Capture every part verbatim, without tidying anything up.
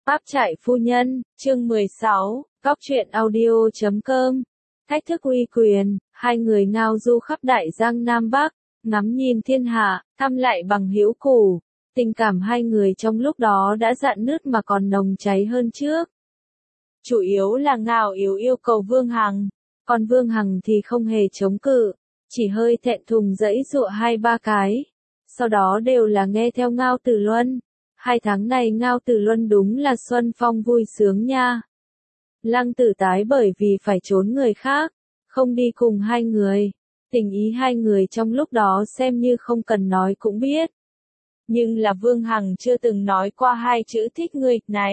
Pháp trại phu nhân, chương mười sáu, Cóc truyện audio chấm com. Thách thức uy quyền, hai người ngao du khắp đại giang Nam Bắc, ngắm nhìn thiên hạ, thăm lại bằng hữu cũ. Tình cảm hai người trong lúc đó đã rạn nứt mà còn nồng cháy hơn trước. Chủ yếu là Ngao Yếu yêu cầu Vương Hằng, còn Vương Hằng thì không hề chống cự, chỉ hơi thẹn thùng giãy giụa hai ba cái. Sau đó đều là nghe theo Ngao Tử Luân. Hai tháng này Ngao Tử Luân đúng là xuân phong vui sướng nha. Lăng Tử tái bởi vì phải trốn người khác, không đi cùng hai người. Tình ý hai người trong lúc đó xem như không cần nói cũng biết. Nhưng là Vương Hằng chưa từng nói qua hai chữ thích người này.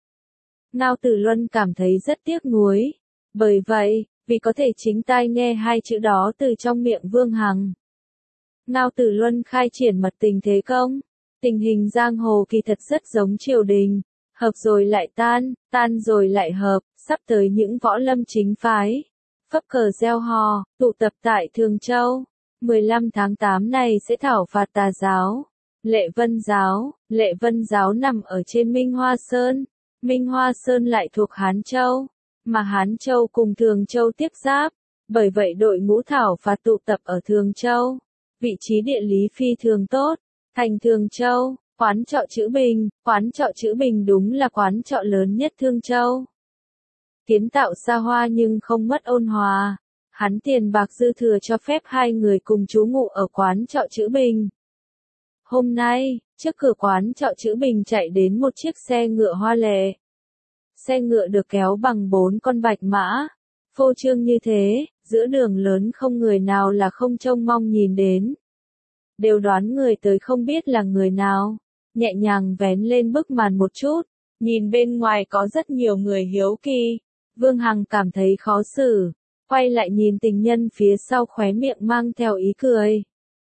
Ngao Tử Luân cảm thấy rất tiếc nuối. Bởi vậy, vì có thể chính tai nghe hai chữ đó từ trong miệng Vương Hằng, Ngao Tử Luân khai triển mật tình thế công. Tình hình giang hồ kỳ thật rất giống triều đình, hợp rồi lại tan, tan rồi lại hợp, sắp tới những võ lâm chính phái. Phấp cờ gieo hò, tụ tập tại Thường Châu. mười lăm tháng tám này sẽ thảo phạt tà giáo. Lệ Vân giáo, Lệ Vân giáo nằm ở trên Minh Hoa Sơn. Minh Hoa Sơn lại thuộc Hán Châu, mà Hán Châu cùng Thường Châu tiếp giáp. Bởi vậy đội ngũ thảo phạt tụ tập ở Thường Châu. Vị trí địa lý phi thường tốt. Thành Thường Châu, quán trọ Chữ Bình, quán trọ Chữ Bình đúng là quán trọ lớn nhất Thương Châu. Kiến tạo xa hoa nhưng không mất ôn hòa. Hắn tiền bạc dư thừa cho phép hai người cùng trú ngụ ở quán trọ Chữ Bình. Hôm nay, trước cửa quán trọ Chữ Bình chạy đến một chiếc xe ngựa hoa lệ. Xe ngựa được kéo bằng bốn con bạch mã. Phô trương như thế, giữa đường lớn không người nào là không trông mong nhìn đến. Đều đoán người tới không biết là người nào. Nhẹ nhàng vén lên bức màn một chút. Nhìn bên ngoài có rất nhiều người hiếu kỳ. Vương Hằng cảm thấy khó xử. Quay lại nhìn tình nhân phía sau khóe miệng mang theo ý cười.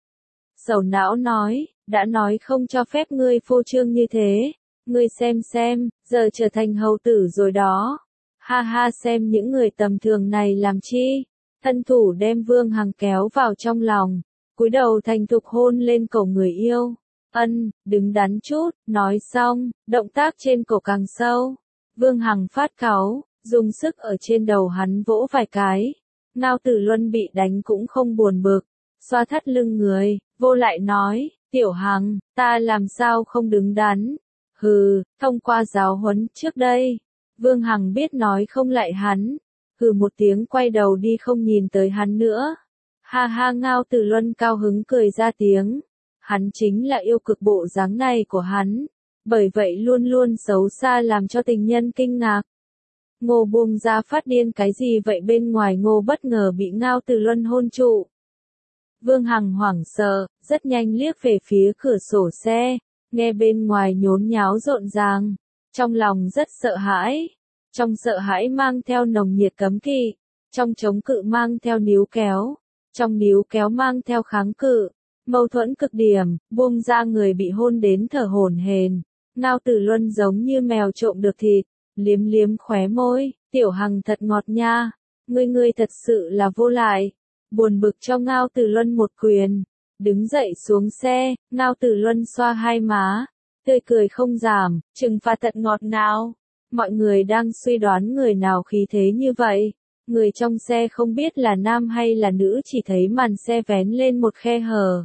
Sầu não nói, đã nói không cho phép ngươi phô trương như thế. Ngươi xem xem, giờ trở thành hầu tử rồi đó. Ha ha, xem những người tầm thường này làm chi. Thân thủ đem Vương Hằng kéo vào trong lòng. Cúi đầu thành thục hôn lên cổ người yêu. Ân, đứng đắn chút, nói xong, động tác trên cổ càng sâu. Vương Hằng phát cáu, dùng sức ở trên đầu hắn vỗ vài cái. Ngao Tử Luân bị đánh cũng không buồn bực, xoa thắt lưng người, vô lại nói, Tiểu Hằng, ta làm sao không đứng đắn. Hừ, thông qua giáo huấn trước đây, Vương Hằng biết nói không lại hắn. Hừ một tiếng quay đầu đi không nhìn tới hắn nữa. Ha ha, Ngao Tử Luân cao hứng cười ra tiếng. Hắn chính là yêu cực bộ dáng này của hắn. Bởi vậy luôn luôn xấu xa làm cho tình nhân kinh ngạc. Ngô buông ra phát điên cái gì vậy, bên ngoài Ngô bất ngờ bị Ngao Tử Luân hôn trụ. Vương Hằng hoảng sợ, rất nhanh liếc về phía cửa sổ xe. Nghe bên ngoài nhốn nháo rộn ràng. Trong lòng rất sợ hãi. Trong sợ hãi mang theo nồng nhiệt cấm kỵ. Trong chống cự mang theo níu kéo. Trong níu kéo mang theo kháng cự, mâu thuẫn cực điểm, buông ra người bị hôn đến thở hổn hển. Ngao Tử Luân giống như mèo trộm được thịt, liếm liếm khóe môi, Tiểu Hằng thật ngọt nha, ngươi ngươi thật sự là vô lại. Buồn bực cho Ngao Tử Luân một quyền, đứng dậy xuống xe, Ngao Tử Luân xoa hai má, tươi cười không giảm, trừng phạt thật ngọt nào. Mọi người đang suy đoán người nào khí thế như vậy. Người trong xe không biết là nam hay là nữ, chỉ thấy màn xe vén lên một khe hở.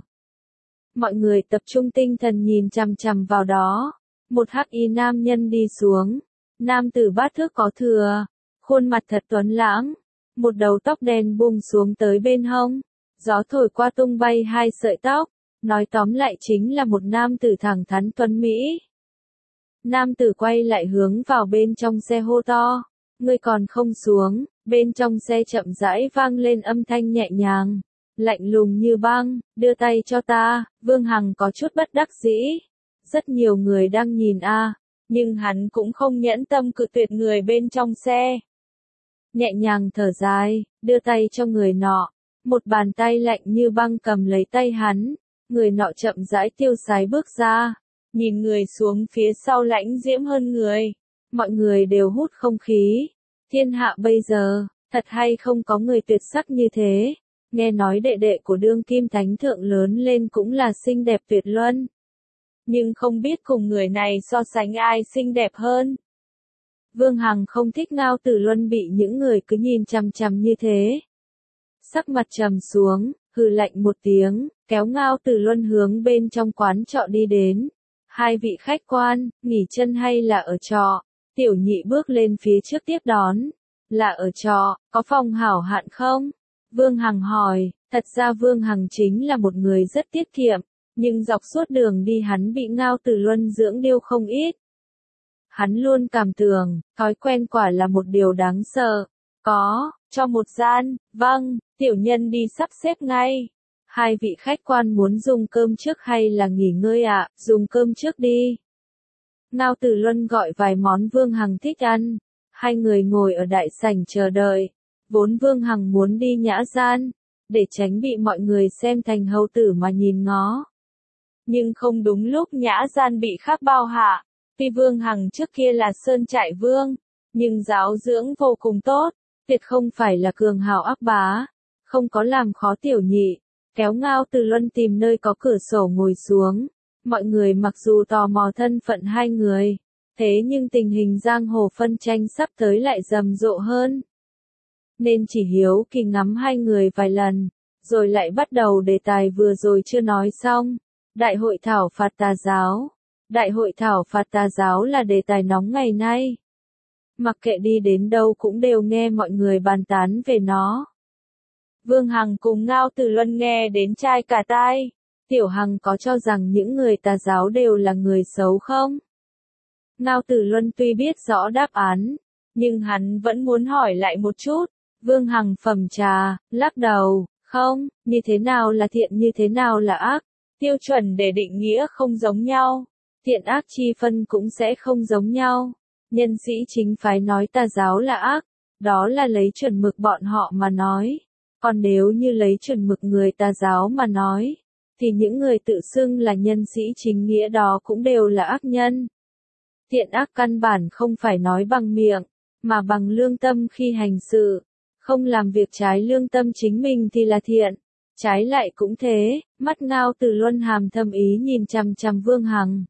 Mọi người tập trung tinh thần nhìn chằm chằm vào đó. Một hắc y nam nhân đi xuống. Nam tử bát thước có thừa. Khuôn mặt thật tuấn lãng. Một đầu tóc đen buông xuống tới bên hông. Gió thổi qua tung bay hai sợi tóc. Nói tóm lại chính là một nam tử thẳng thắn tuấn mỹ. Nam tử quay lại hướng vào bên trong xe hô to. Ngươi còn không xuống. Bên trong xe chậm rãi vang lên âm thanh nhẹ nhàng, lạnh lùng như băng, đưa tay cho ta. Vương Hằng có chút bất đắc dĩ. Rất nhiều người đang nhìn a, à, nhưng hắn cũng không nhẫn tâm cự tuyệt người bên trong xe. Nhẹ nhàng thở dài, đưa tay cho người nọ. Một bàn tay lạnh như băng cầm lấy tay hắn. Người nọ chậm rãi tiêu sái bước ra. Nhìn người xuống phía sau lãnh diễm hơn người. Mọi người đều hút không khí. Thiên hạ bây giờ, thật hay không có người tuyệt sắc như thế. Nghe nói đệ đệ của đương kim thánh thượng lớn lên cũng là xinh đẹp tuyệt luân. Nhưng không biết cùng người này so sánh ai xinh đẹp hơn. Vương Hằng không thích Ngao Tử Luân bị những người cứ nhìn chằm chằm như thế. Sắc mặt trầm xuống, hừ lạnh một tiếng, kéo Ngao Tử Luân hướng bên trong quán trọ đi đến. Hai vị khách quan, nghỉ chân hay là ở trọ? Tiểu nhị bước lên phía trước tiếp đón. Là ở trọ, có phòng hảo hạn không? Vương Hằng hỏi, thật ra Vương Hằng chính là một người rất tiết kiệm, nhưng dọc suốt đường đi hắn bị Ngao Tử Luân dưỡng điêu không ít. Hắn luôn cảm tưởng, thói quen quả là một điều đáng sợ. Có, cho một gian, vâng, tiểu nhân đi sắp xếp ngay. Hai vị khách quan muốn dùng cơm trước hay là nghỉ ngơi ạ? À? Dùng cơm trước đi. Ngao Tử Luân gọi vài món Vương Hằng thích ăn. Hai người ngồi ở đại sảnh chờ đợi. Vốn Vương Hằng muốn đi nhã gian, để tránh bị mọi người xem thành hầu tử mà nhìn ngó. Nhưng không đúng lúc nhã gian bị khác bao hạ. Tuy Vương Hằng trước kia là sơn trại vương, nhưng giáo dưỡng vô cùng tốt, tuyệt không phải là cường hào ác bá, không có làm khó tiểu nhị, kéo Ngao Tử Luân tìm nơi có cửa sổ ngồi xuống. Mọi người mặc dù tò mò thân phận hai người, thế nhưng tình hình giang hồ phân tranh sắp tới lại rầm rộ hơn. Nên chỉ hiếu kỳ ngắm hai người vài lần, rồi lại bắt đầu đề tài vừa rồi chưa nói xong, đại hội thảo phạt tà giáo. Đại hội thảo phạt tà giáo là đề tài nóng ngày nay. Mặc kệ đi đến đâu cũng đều nghe mọi người bàn tán về nó. Vương Hằng cùng Ngao Tử Luân nghe đến chai cả tai. Tiểu Hằng có cho rằng những người tà giáo đều là người xấu không? Ngao Tử Luân tuy biết rõ đáp án, nhưng hắn vẫn muốn hỏi lại một chút. Vương Hằng phẩm trà, lắc đầu, không, như thế nào là thiện như thế nào là ác, tiêu chuẩn để định nghĩa không giống nhau. Thiện ác chi phân cũng sẽ không giống nhau. Nhân sĩ chính phái nói tà giáo là ác, đó là lấy chuẩn mực bọn họ mà nói. Còn nếu như lấy chuẩn mực người tà giáo mà nói, thì những người tự xưng là nhân sĩ chính nghĩa đó cũng đều là ác nhân. Thiện ác căn bản không phải nói bằng miệng, mà bằng lương tâm khi hành sự. Không làm việc trái lương tâm chính mình thì là thiện. Trái lại cũng thế, mắt Ngao Tử Luân hàm thâm ý nhìn chằm chằm Vương Hằng.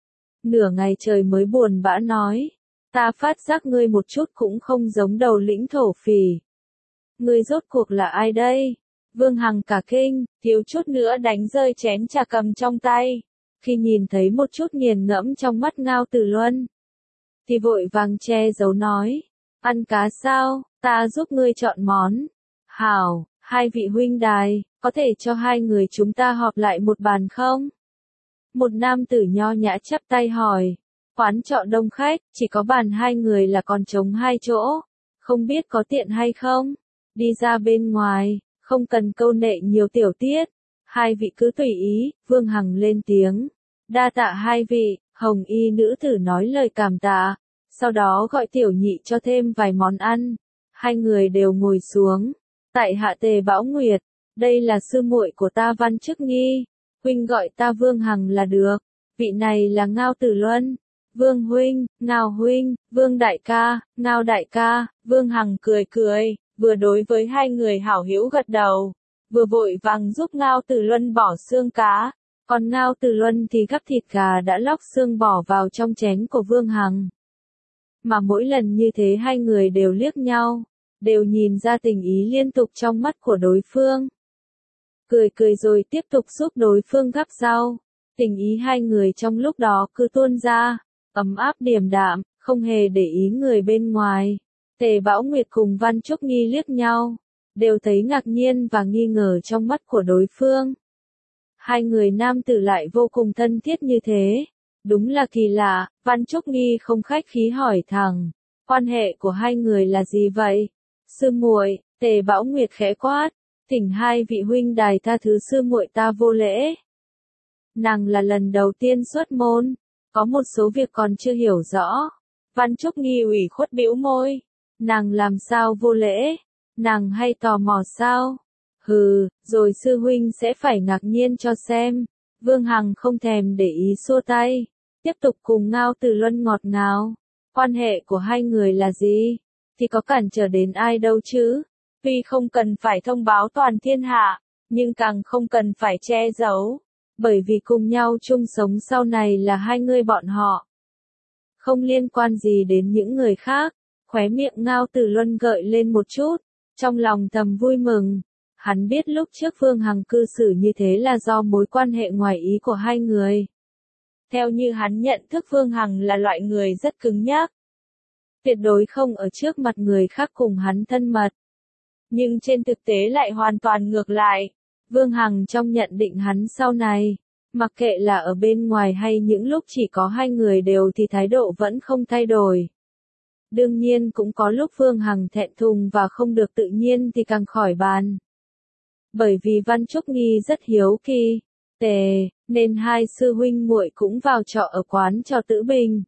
Nửa ngày trời mới buồn bã nói, ta phát giác ngươi một chút cũng không giống đầu lĩnh thổ phỉ. Ngươi rốt cuộc là ai đây? Vương Hằng cả kinh, thiếu chút nữa đánh rơi chén trà cầm trong tay. Khi nhìn thấy một chút nghiền ngẫm trong mắt Ngao Tử Luân, thì vội vàng che giấu nói, ăn cá sao, ta giúp ngươi chọn món. Hảo, hai vị huynh đài, có thể cho hai người chúng ta họp lại một bàn không? Một nam tử nho nhã chắp tay hỏi, quán trọ đông khách, chỉ có bàn hai người là còn trống hai chỗ, không biết có tiện hay không? Đi ra bên ngoài, không cần câu nệ nhiều tiểu tiết, hai vị cứ tùy ý. Vương Hằng lên tiếng, đa tạ hai vị. Hồng y nữ tử nói lời cảm tạ, sau đó gọi tiểu nhị cho thêm vài món ăn. Hai người đều ngồi xuống. Tại hạ Tề Bão Nguyệt, đây là sư muội của ta Văn Chức Nghi. Huynh gọi ta Vương Hằng là được. Vị này là Ngao Tử Luân. Vương huynh, Ngao huynh, Vương đại ca, Ngao đại ca. Vương Hằng cười cười, vừa đối với hai người hảo hữu gật đầu, vừa vội vàng giúp Ngao Tử Luân bỏ xương cá. Còn Ngao Tử Luân thì gắp thịt gà đã lóc xương bỏ vào trong chén của Vương Hằng. Mà mỗi lần như thế hai người đều liếc nhau, đều nhìn ra tình ý liên tục trong mắt của đối phương. Cười cười rồi tiếp tục giúp đối phương gắp rau. Tình ý hai người trong lúc đó cứ tuôn ra, ấm áp điềm đạm, không hề để ý người bên ngoài. Tề Bão Nguyệt cùng Văn Trúc Nghi liếc nhau, đều thấy ngạc nhiên và nghi ngờ trong mắt của đối phương. Hai người nam tử lại vô cùng thân thiết như thế. Đúng là kỳ lạ. Văn Trúc Nghi không khách khí hỏi thẳng, quan hệ của hai người là gì vậy? Sư muội. Tề Bão Nguyệt khẽ quát, thỉnh hai vị huynh đài tha thứ sư muội ta vô lễ. Nàng là lần đầu tiên xuất môn, có một số việc còn chưa hiểu rõ. Văn Trúc Nghi ủy khuất bĩu môi, nàng làm sao vô lễ? Nàng hay tò mò sao? Hừ, rồi sư huynh sẽ phải ngạc nhiên cho xem. Vương Hằng không thèm để ý xua tay, tiếp tục cùng Ngao Tử Luân ngọt ngào. Quan hệ của hai người là gì? Thì có cản trở đến ai đâu chứ? Tuy không cần phải thông báo toàn thiên hạ, nhưng càng không cần phải che giấu. Bởi vì cùng nhau chung sống sau này là hai người bọn họ. không liên quan gì đến những người khác. Khóe miệng Ngao Tử Luân gợi lên một chút, trong lòng thầm vui mừng. Hắn biết lúc trước Vương Hằng cư xử như thế là do mối quan hệ ngoài ý của hai người. Theo như hắn nhận thức Vương Hằng là loại người rất cứng nhắc. Tuyệt đối không ở trước mặt người khác cùng hắn thân mật. Nhưng trên thực tế lại hoàn toàn ngược lại. Vương Hằng trong nhận định hắn sau này, mặc kệ là ở bên ngoài hay những lúc chỉ có hai người đều thì thái độ vẫn không thay đổi. Đương nhiên cũng có lúc Vương Hằng thẹn thùng và không được tự nhiên thì càng khỏi bàn. Bởi vì Văn Trúc Nghi rất hiếu kỳ, tề, nên hai sư huynh muội cũng vào trọ ở quán trọ Tử Bình.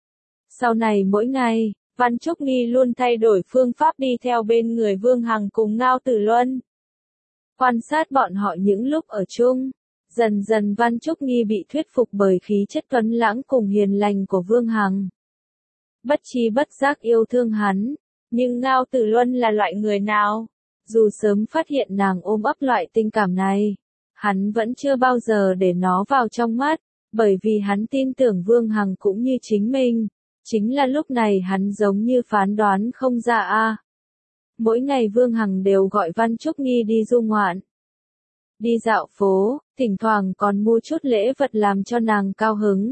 Sau này mỗi ngày, Văn Trúc Nghi luôn thay đổi phương pháp đi theo bên người Vương Hằng cùng Ngao Tử Luân. Quan sát bọn họ những lúc ở chung, dần dần Văn Trúc Nghi bị thuyết phục bởi khí chất tuấn lãng cùng hiền lành của Vương Hằng. Bất chi bất giác yêu thương hắn, nhưng Ngao Tử Luân là loại người nào? Dù sớm phát hiện nàng ôm ấp loại tình cảm này, hắn vẫn chưa bao giờ để nó vào trong mắt, bởi vì hắn tin tưởng Vương Hằng cũng như chính mình. Chính là lúc này hắn giống như phán đoán không ra a. Mỗi ngày Vương Hằng đều gọi Văn Trúc Nghi đi du ngoạn, đi dạo phố, thỉnh thoảng còn mua chút lễ vật làm cho nàng cao hứng.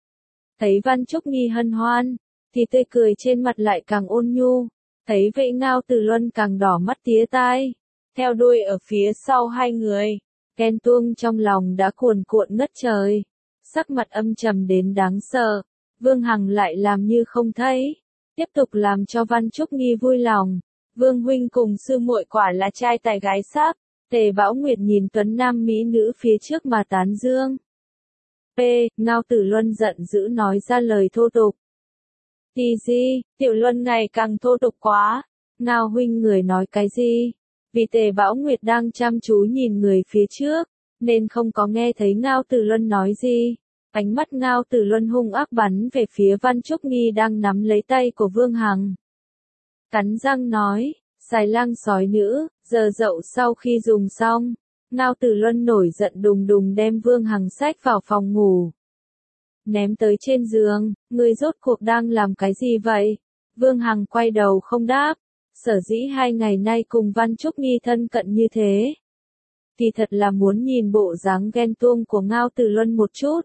Thấy Văn Trúc Nghi hân hoan, thì tươi cười trên mặt lại càng ôn nhu. Thấy vậy Ngao Tử Luân càng đỏ mắt tía tai, theo đuôi ở phía sau hai người, ghen tuông trong lòng đã cuồn cuộn ngất trời, sắc mặt âm trầm đến đáng sợ. Vương Hằng lại làm như không thấy, tiếp tục làm cho Văn Trúc Nghi vui lòng. Vương huynh cùng sư muội quả là trai tài gái sắc. Tề Bảo Nguyệt nhìn tuấn nam mỹ nữ phía trước mà tán dương. P. Ngao Tử Luân giận dữ nói ra lời thô tục. Tì gì, Tiểu Luân ngày càng thô tục quá. Ngao huynh người nói cái gì? Vì Tề Bảo Nguyệt đang chăm chú nhìn người phía trước, nên không có nghe thấy Ngao Tử Luân nói gì. Ánh mắt Ngao Tử Luân hung ác bắn về phía Văn Trúc Nghi đang nắm lấy tay của Vương Hằng. Cắn răng nói, xài lang sói nữ, giờ dậu sau khi dùng xong, Ngao Tử Luân nổi giận đùng đùng đem Vương Hằng xách vào phòng ngủ. Ném tới trên giường, người rốt cuộc đang làm cái gì vậy? Vương Hằng quay đầu không đáp, sở dĩ hai ngày nay cùng Văn Trúc Nghi thân cận như thế. Thì thật là muốn nhìn bộ dáng ghen tuông của Ngao Tử Luân một chút.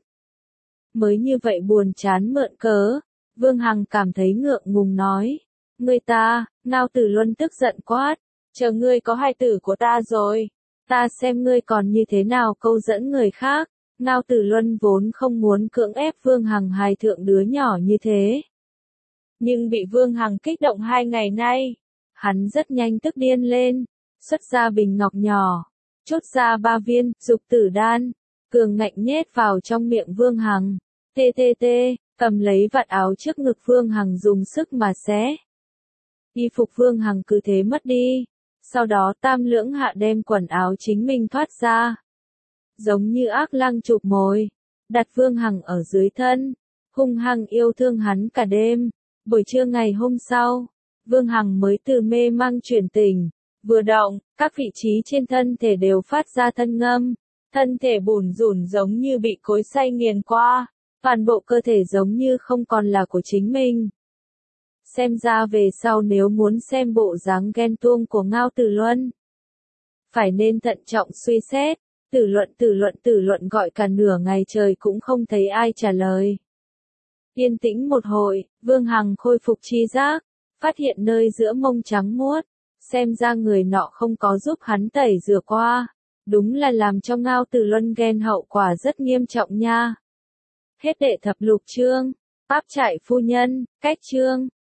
Mới như vậy buồn chán mượn cớ, Vương Hằng cảm thấy ngượng ngùng nói. Ngươi ta, Ngao Tử Luân tức giận quát, chờ ngươi có hai tử của ta rồi, ta xem ngươi còn như thế nào câu dẫn người khác. Ngao Tử Luân vốn không muốn cưỡng ép Vương Hằng hài thượng đứa nhỏ như thế. Nhưng bị Vương Hằng kích động hai ngày nay, hắn rất nhanh tức điên lên, xuất ra bình ngọc nhỏ, chốt ra ba viên dục tử đan, cường ngạnh nhét vào trong miệng Vương Hằng. Tê tê tê, cầm lấy vạt áo trước ngực Vương Hằng dùng sức mà xé. Y phục Vương Hằng cứ thế mất đi, sau đó tam lưỡng hạ đem quần áo chính mình thoát ra. Giống như ác lang chụp mồi, đặt Vương Hằng ở dưới thân, hung hăng yêu thương hắn cả đêm. Buổi trưa ngày hôm sau, Vương Hằng mới từ mê mang chuyển tỉnh, vừa động, các vị trí trên thân thể đều phát ra thân ngâm, thân thể bủn rủn giống như bị cối xay nghiền qua, toàn bộ cơ thể giống như không còn là của chính mình. Xem ra về sau nếu muốn xem bộ dáng ghen tuông của Ngao Tử Luân, phải nên thận trọng suy xét. Tử luận tử luận tử luận gọi cả nửa ngày trời cũng không thấy ai trả lời. Yên tĩnh một hồi, Vương Hằng khôi phục tri giác, phát hiện nơi giữa mông trắng muốt, xem ra người nọ không có giúp hắn tẩy rửa qua, đúng là làm cho Ngao Tử Luân ghen hậu quả rất nghiêm trọng nha. Hết đệ thập lục chương, Pháp Trại phu nhân, cách chương.